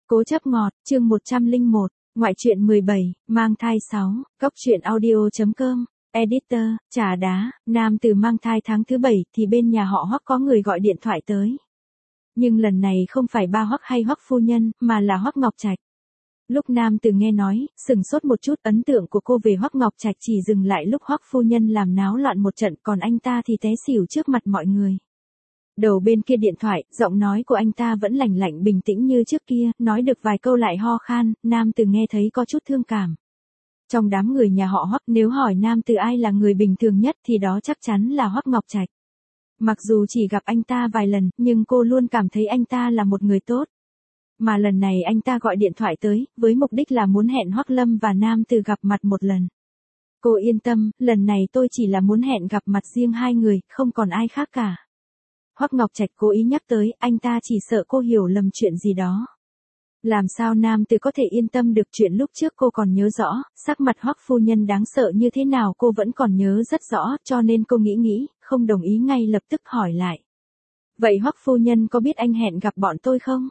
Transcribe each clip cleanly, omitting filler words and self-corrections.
Cố chấp ngọt, chương 101, ngoại truyện 17, mang thai 6, góc truyện audio.com, editor, trà đá, nam từ mang thai tháng thứ 7 thì bên nhà họ Hoắc có người gọi điện thoại tới. Nhưng lần này không phải ba Hoắc hay Hoắc phu nhân, mà là Hoắc Ngọc Trạch. Lúc nam từ nghe nói, sừng sốt một chút, ấn tượng của cô về Hoắc Ngọc Trạch chỉ dừng lại lúc Hoắc phu nhân làm náo loạn một trận, còn anh ta thì té xỉu trước mặt mọi người. Đầu bên kia điện thoại, giọng nói của anh ta vẫn lạnh lạnh bình tĩnh như trước kia, nói được vài câu lại ho khan, nam từ nghe thấy có chút thương cảm. Trong đám người nhà họ Hoắc, nếu hỏi nam từ ai là người bình thường nhất thì đó chắc chắn là Hoắc Ngọc Trạch. Mặc dù chỉ gặp anh ta vài lần, nhưng cô luôn cảm thấy anh ta là một người tốt. Mà lần này anh ta gọi điện thoại tới, với mục đích là muốn hẹn Hoắc Lâm và nam từ gặp mặt một lần. Cô yên tâm, lần này tôi chỉ là muốn hẹn gặp mặt riêng hai người, không còn ai khác cả. Hoắc Ngọc Trạch cố ý nhắc tới, anh ta chỉ sợ cô hiểu lầm chuyện gì đó. Làm sao nam từ có thể yên tâm được, chuyện lúc trước cô còn nhớ rõ, sắc mặt Hoắc phu nhân đáng sợ như thế nào cô vẫn còn nhớ rất rõ, cho nên cô nghĩ, không đồng ý ngay lập tức hỏi lại. Vậy Hoắc phu nhân có biết anh hẹn gặp bọn tôi không?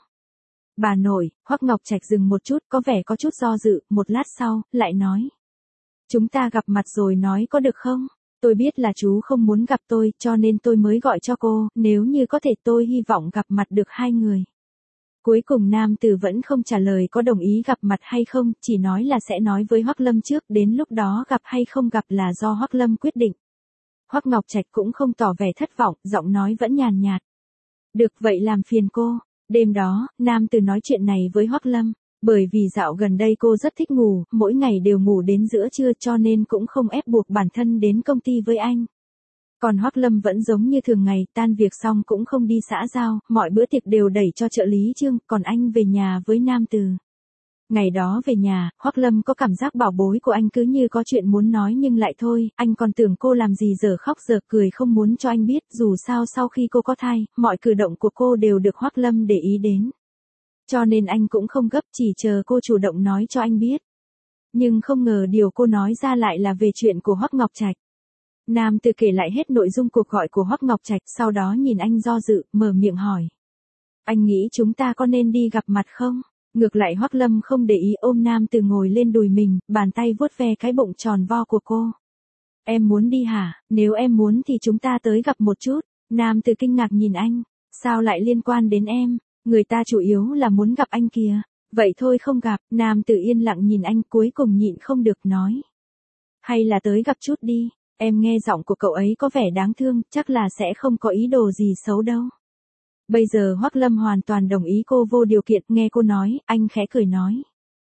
Bà nội, Hoắc Ngọc Trạch dừng một chút, có vẻ có chút do dự, một lát sau, lại nói. Chúng ta gặp mặt rồi nói có được không? Tôi biết là chú không muốn gặp tôi, cho nên tôi mới gọi cho cô, nếu như có thể tôi hy vọng gặp mặt được hai người. Cuối cùng nam tử vẫn không trả lời có đồng ý gặp mặt hay không, chỉ nói là sẽ nói với Hoắc Lâm trước, đến lúc đó gặp hay không gặp là do Hoắc Lâm quyết định. Hoắc Ngọc Trạch cũng không tỏ vẻ thất vọng, giọng nói vẫn nhàn nhạt. Được vậy làm phiền cô. Đêm đó, nam tử nói chuyện này với Hoắc Lâm. Bởi vì dạo gần đây cô rất thích ngủ, mỗi ngày đều ngủ đến giữa trưa cho nên cũng không ép buộc bản thân đến công ty với anh. Còn Hoắc Lâm vẫn giống như thường ngày, tan việc xong cũng không đi xã giao, mọi bữa tiệc đều đẩy cho trợ lý Trương, còn anh về nhà với nam từ. Ngày đó về nhà, Hoắc Lâm có cảm giác bảo bối của anh cứ như có chuyện muốn nói nhưng lại thôi, anh còn tưởng cô làm gì giờ khóc giờ cười không muốn cho anh biết, dù sao sau khi cô có thai, mọi cử động của cô đều được Hoắc Lâm để ý đến. Cho nên anh cũng không gấp, chỉ chờ cô chủ động nói cho anh biết. Nhưng không ngờ điều cô nói ra lại là về chuyện của Hoắc Ngọc Trạch. Nam từ kể lại hết nội dung cuộc gọi của Hoắc Ngọc Trạch, sau đó nhìn anh do dự, mở miệng hỏi. Anh nghĩ chúng ta có nên đi gặp mặt không? Ngược lại Hoắc Lâm không để ý, ôm nam từ ngồi lên đùi mình, bàn tay vuốt ve cái bụng tròn vo của cô. Em muốn đi hả? Nếu em muốn thì chúng ta tới gặp một chút. Nam từ kinh ngạc nhìn anh. Sao lại liên quan đến em? Người ta chủ yếu là muốn gặp anh kìa. Vậy thôi không gặp, nam tử yên lặng nhìn anh, cuối cùng nhịn không được nói. Hay là tới gặp chút đi, em nghe giọng của cậu ấy có vẻ đáng thương, chắc là sẽ không có ý đồ gì xấu đâu. Bây giờ Hoắc Lâm hoàn toàn đồng ý cô vô điều kiện, nghe cô nói, anh khẽ cười nói.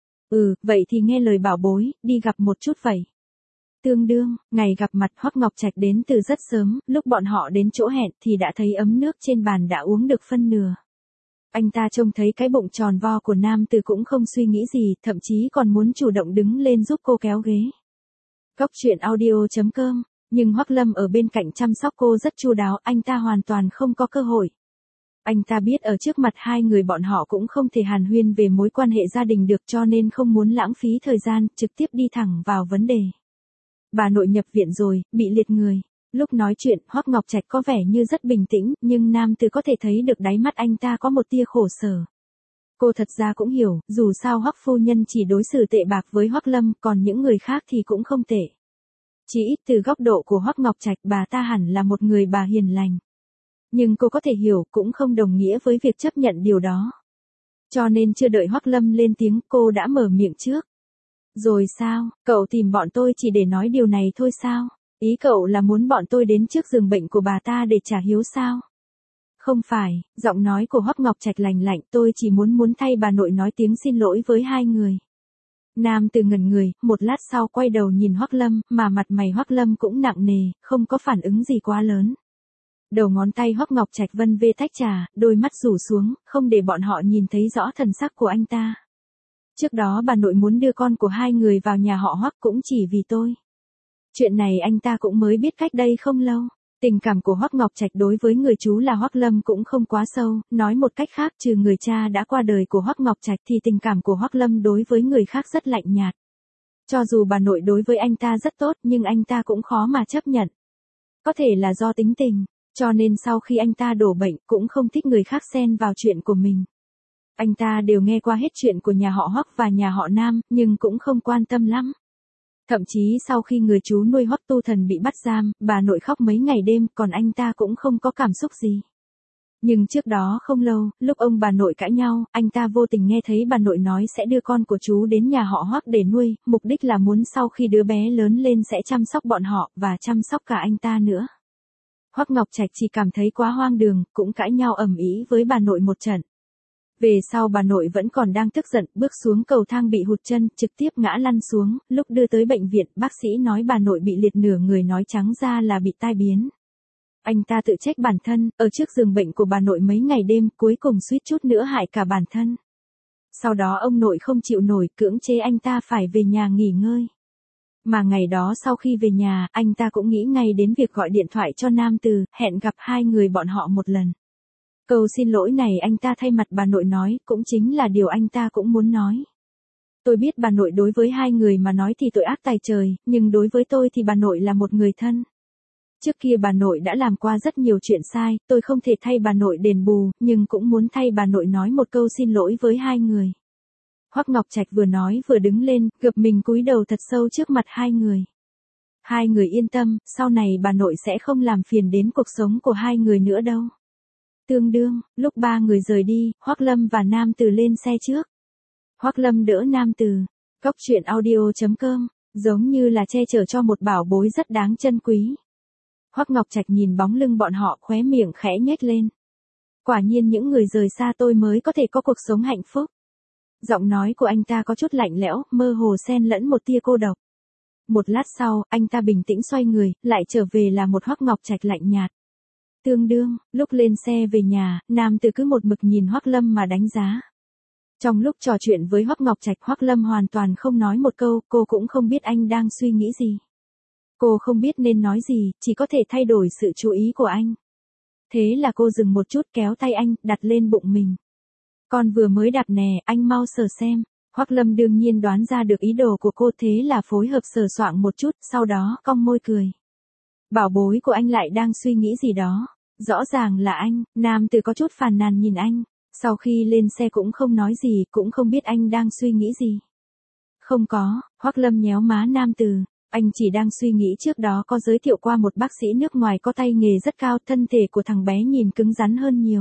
Vậy thì nghe lời bảo bối, đi gặp một chút vậy. Tương đương, ngày gặp mặt Hoắc Ngọc Trạch đến từ rất sớm, lúc bọn họ đến chỗ hẹn thì đã thấy ấm nước trên bàn đã uống được phân nửa. Anh ta trông thấy cái bụng tròn vo của nam tử cũng không suy nghĩ gì, thậm chí còn muốn chủ động đứng lên giúp cô kéo ghế. Góc truyện audio.com, nhưng Hoắc Lâm ở bên cạnh chăm sóc cô rất chu đáo, anh ta hoàn toàn không có cơ hội. Anh ta biết ở trước mặt hai người bọn họ cũng không thể hàn huyên về mối quan hệ gia đình được, cho nên không muốn lãng phí thời gian, trực tiếp đi thẳng vào vấn đề. Bà nội nhập viện rồi, bị liệt người. Lúc nói chuyện, Hoắc Ngọc Trạch có vẻ như rất bình tĩnh, nhưng nam tử có thể thấy được đáy mắt anh ta có một tia khổ sở. Cô thật ra cũng hiểu, dù sao Hoắc phu nhân chỉ đối xử tệ bạc với Hoắc Lâm, còn những người khác thì cũng không tệ. Chỉ ít từ góc độ của Hoắc Ngọc Trạch, bà ta hẳn là một người bà hiền lành. Nhưng cô có thể hiểu, cũng không đồng nghĩa với việc chấp nhận điều đó. Cho nên chưa đợi Hoắc Lâm lên tiếng, cô đã mở miệng trước. Rồi sao, cậu tìm bọn tôi chỉ để nói điều này thôi sao? Ý cậu là muốn bọn tôi đến trước giường bệnh của bà ta để trả hiếu sao? Không phải, giọng nói của Hoắc Ngọc Trạch lạnh lạnh, tôi chỉ muốn thay bà nội nói tiếng xin lỗi với hai người. Nam từ ngẩn người, một lát sau quay đầu nhìn Hoắc Lâm, mà mặt mày Hoắc Lâm cũng nặng nề, không có phản ứng gì quá lớn. Đầu ngón tay Hoắc Ngọc Trạch vân vê tách trà, đôi mắt rủ xuống, không để bọn họ nhìn thấy rõ thần sắc của anh ta. Trước đó bà nội muốn đưa con của hai người vào nhà họ Hoắc cũng chỉ vì tôi. Chuyện này anh ta cũng mới biết cách đây không lâu. Tình cảm của Hoắc Ngọc Trạch đối với người chú là Hoắc Lâm cũng không quá sâu, nói một cách khác, trừ người cha đã qua đời của Hoắc Ngọc Trạch thì tình cảm của Hoắc Lâm đối với người khác rất lạnh nhạt. Cho dù bà nội đối với anh ta rất tốt nhưng anh ta cũng khó mà chấp nhận. Có thể là do tính tình, cho nên sau khi anh ta đổ bệnh cũng không thích người khác xen vào chuyện của mình. Anh ta đều nghe qua hết chuyện của nhà họ Hoắc và nhà họ Nam, nhưng cũng không quan tâm lắm. Thậm chí sau khi người chú nuôi Hoắc Tu Thần bị bắt giam, bà nội khóc mấy ngày đêm, còn anh ta cũng không có cảm xúc gì. Nhưng trước đó không lâu, lúc ông bà nội cãi nhau, anh ta vô tình nghe thấy bà nội nói sẽ đưa con của chú đến nhà họ Hoắc để nuôi, mục đích là muốn sau khi đứa bé lớn lên sẽ chăm sóc bọn họ, và chăm sóc cả anh ta nữa. Hoắc Ngọc Trạch chỉ cảm thấy quá hoang đường, cũng cãi nhau ầm ĩ với bà nội một trận. Về sau bà nội vẫn còn đang tức giận, bước xuống cầu thang bị hụt chân, trực tiếp ngã lăn xuống, lúc đưa tới bệnh viện, bác sĩ nói bà nội bị liệt nửa người, nói trắng ra là bị tai biến. Anh ta tự trách bản thân, ở trước giường bệnh của bà nội mấy ngày đêm, cuối cùng suýt chút nữa hại cả bản thân. Sau đó ông nội không chịu nổi, cưỡng chế anh ta phải về nhà nghỉ ngơi. Mà ngày đó sau khi về nhà, anh ta cũng nghĩ ngay đến việc gọi điện thoại cho Nam Từ, hẹn gặp hai người bọn họ một lần. Câu xin lỗi này anh ta thay mặt bà nội nói, cũng chính là điều anh ta cũng muốn nói. Tôi biết bà nội đối với hai người mà nói thì tội ác tày trời, nhưng đối với tôi thì bà nội là một người thân. Trước kia bà nội đã làm qua rất nhiều chuyện sai, tôi không thể thay bà nội đền bù, nhưng cũng muốn thay bà nội nói một câu xin lỗi với hai người. Hoắc Ngọc Trạch vừa nói vừa đứng lên, gập mình cúi đầu thật sâu trước mặt hai người. Hai người yên tâm, sau này bà nội sẽ không làm phiền đến cuộc sống của hai người nữa đâu. Tương đương, lúc ba người rời đi, Hoắc Lâm và Nam Từ lên xe trước. Hoắc Lâm đỡ Nam Từ. Cóc truyện audio.com, giống như là che chở cho một bảo bối rất đáng trân quý. Hoắc Ngọc Trạch nhìn bóng lưng bọn họ, khóe miệng khẽ nhếch lên. Quả nhiên những người rời xa tôi mới có thể có cuộc sống hạnh phúc. Giọng nói của anh ta có chút lạnh lẽo, mơ hồ xen lẫn một tia cô độc. Một lát sau, anh ta bình tĩnh xoay người, lại trở về là một Hoắc Ngọc Trạch lạnh nhạt. Tương đương, lúc lên xe về nhà, Nam Từ cứ một mực nhìn Hoắc Lâm mà đánh giá. Trong lúc trò chuyện với Hoắc Ngọc Trạch, Hoắc Lâm hoàn toàn không nói một câu, cô cũng không biết anh đang suy nghĩ gì. Cô không biết nên nói gì, chỉ có thể thay đổi sự chú ý của anh. Thế là cô dừng một chút, kéo tay anh, đặt lên bụng mình. Con vừa mới đạp nè, anh mau sờ xem. Hoắc Lâm đương nhiên đoán ra được ý đồ của cô, thế là phối hợp sờ soạng một chút, sau đó cong môi cười. Bảo bối của anh lại đang suy nghĩ gì đó. Rõ ràng là anh. Nam Từ có chút phàn nàn nhìn anh. Sau khi lên xe cũng không nói gì, cũng không biết anh đang suy nghĩ gì. Không có, Hoắc Lâm nhéo má Nam Từ. Anh chỉ đang suy nghĩ trước đó có giới thiệu qua một bác sĩ nước ngoài có tay nghề rất cao, thân thể của thằng bé nhìn cứng rắn hơn nhiều.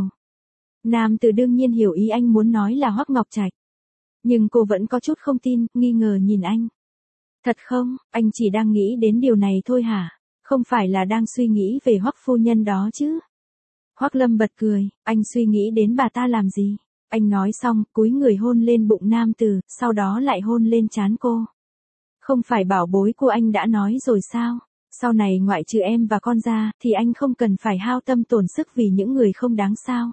Nam Từ đương nhiên hiểu ý anh muốn nói là Hoắc Ngọc Trạch. Nhưng cô vẫn có chút không tin, nghi ngờ nhìn anh. Thật không, anh chỉ đang nghĩ đến điều này thôi hả? Không phải là đang suy nghĩ về Hoắc phu nhân đó chứ? Hoắc Lâm bật cười, anh suy nghĩ đến bà ta làm gì? Anh nói xong, cúi người hôn lên bụng Nam Từ, sau đó lại hôn lên trán cô. Không phải bảo bối của anh đã nói rồi sao? Sau này ngoại trừ em và con ra, thì anh không cần phải hao tâm tổn sức vì những người không đáng sao?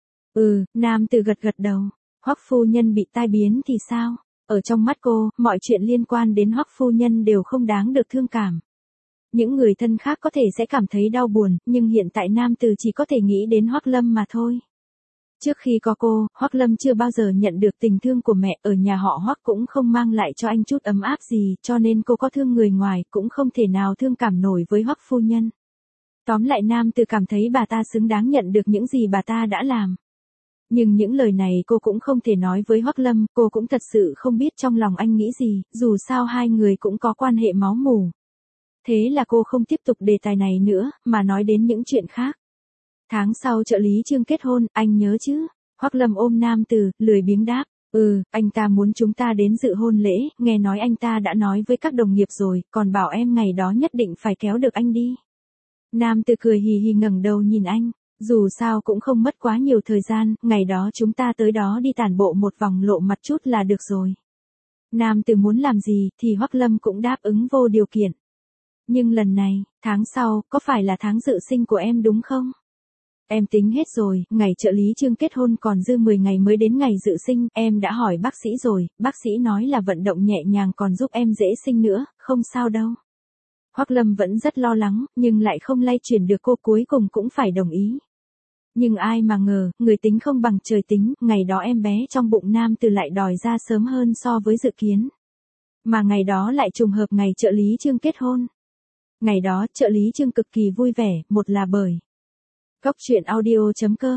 Nam Từ gật gật đầu. Hoắc phu nhân bị tai biến thì sao? Ở trong mắt cô, mọi chuyện liên quan đến Hoắc phu nhân đều không đáng được thương cảm. Những người thân khác có thể sẽ cảm thấy đau buồn, nhưng hiện tại Nam Từ chỉ có thể nghĩ đến Hoắc Lâm mà thôi. Trước khi có cô, Hoắc Lâm chưa bao giờ nhận được tình thương của mẹ, ở nhà họ Hoắc cũng không mang lại cho anh chút ấm áp gì, cho nên cô có thương người ngoài cũng không thể nào thương cảm nổi với Hoắc phu nhân. Tóm lại Nam Từ cảm thấy bà ta xứng đáng nhận được những gì bà ta đã làm. Nhưng những lời này cô cũng không thể nói với Hoắc Lâm, cô cũng thật sự không biết trong lòng anh nghĩ gì, dù sao hai người cũng có quan hệ máu mủ. Thế là cô không tiếp tục đề tài này nữa, mà nói đến những chuyện khác. Tháng sau trợ lý Trương kết hôn, anh nhớ chứ? Hoắc Lâm ôm Nam Từ, lười biếng đáp. Anh ta muốn chúng ta đến dự hôn lễ, nghe nói anh ta đã nói với các đồng nghiệp rồi, còn bảo em ngày đó nhất định phải kéo được anh đi. Nam Từ cười hì hì ngẩng đầu nhìn anh. Dù sao cũng không mất quá nhiều thời gian, ngày đó chúng ta tới đó đi tản bộ một vòng lộ mặt chút là được rồi. Nam Từ muốn làm gì thì Hoắc Lâm cũng đáp ứng vô điều kiện. Nhưng lần này, tháng sau, có phải là tháng dự sinh của em đúng không? Em tính hết rồi, ngày trợ lý Trương kết hôn còn dư 10 ngày mới đến ngày dự sinh, em đã hỏi bác sĩ rồi, bác sĩ nói là vận động nhẹ nhàng còn giúp em dễ sinh nữa, không sao đâu. Hoắc Lâm vẫn rất lo lắng, nhưng lại không lay chuyển được cô, cuối cùng cũng phải đồng ý. Nhưng ai mà ngờ, người tính không bằng trời tính, ngày đó em bé trong bụng Nam Từ lại đòi ra sớm hơn so với dự kiến. Mà ngày đó lại trùng hợp ngày trợ lý Trương kết hôn. Ngày đó trợ lý Trương cực kỳ vui vẻ, một là bởi Cóc truyện audio.com,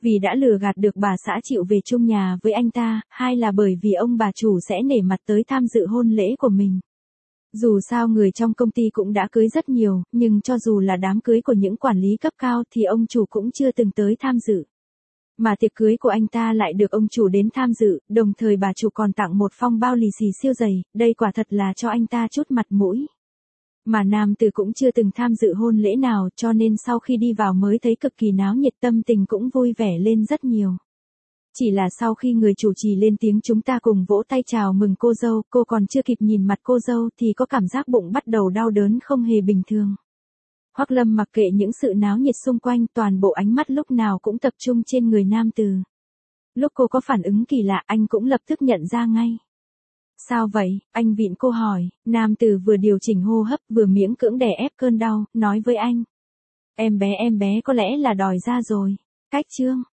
Vì đã lừa gạt được bà xã chịu về chung nhà với anh ta, hay là bởi vì ông bà chủ sẽ nể mặt tới tham dự hôn lễ của mình. Dù sao người trong công ty cũng đã cưới rất nhiều, nhưng cho dù là đám cưới của những quản lý cấp cao thì ông chủ cũng chưa từng tới tham dự. Mà tiệc cưới của anh ta lại được ông chủ đến tham dự, đồng thời bà chủ còn tặng một phong bao lì xì siêu dày, đây quả thật là cho anh ta chút mặt mũi. Mà nam tử cũng chưa từng tham dự hôn lễ nào cho nên sau khi đi vào mới thấy cực kỳ náo nhiệt, tâm tình cũng vui vẻ lên rất nhiều. Chỉ là sau khi người chủ trì lên tiếng chúng ta cùng vỗ tay chào mừng cô dâu, cô còn chưa kịp nhìn mặt cô dâu thì có cảm giác bụng bắt đầu đau đớn không hề bình thường. Hoắc Lâm mặc kệ những sự náo nhiệt xung quanh, toàn bộ ánh mắt lúc nào cũng tập trung trên người nam tử. Lúc cô có phản ứng kỳ lạ anh cũng lập tức nhận ra ngay. Sao vậy? Anh vịn cô hỏi, nam tử vừa điều chỉnh hô hấp vừa miễn cưỡng đè ép cơn đau, nói với anh. Em bé có lẽ là đòi ra rồi. Cách chương.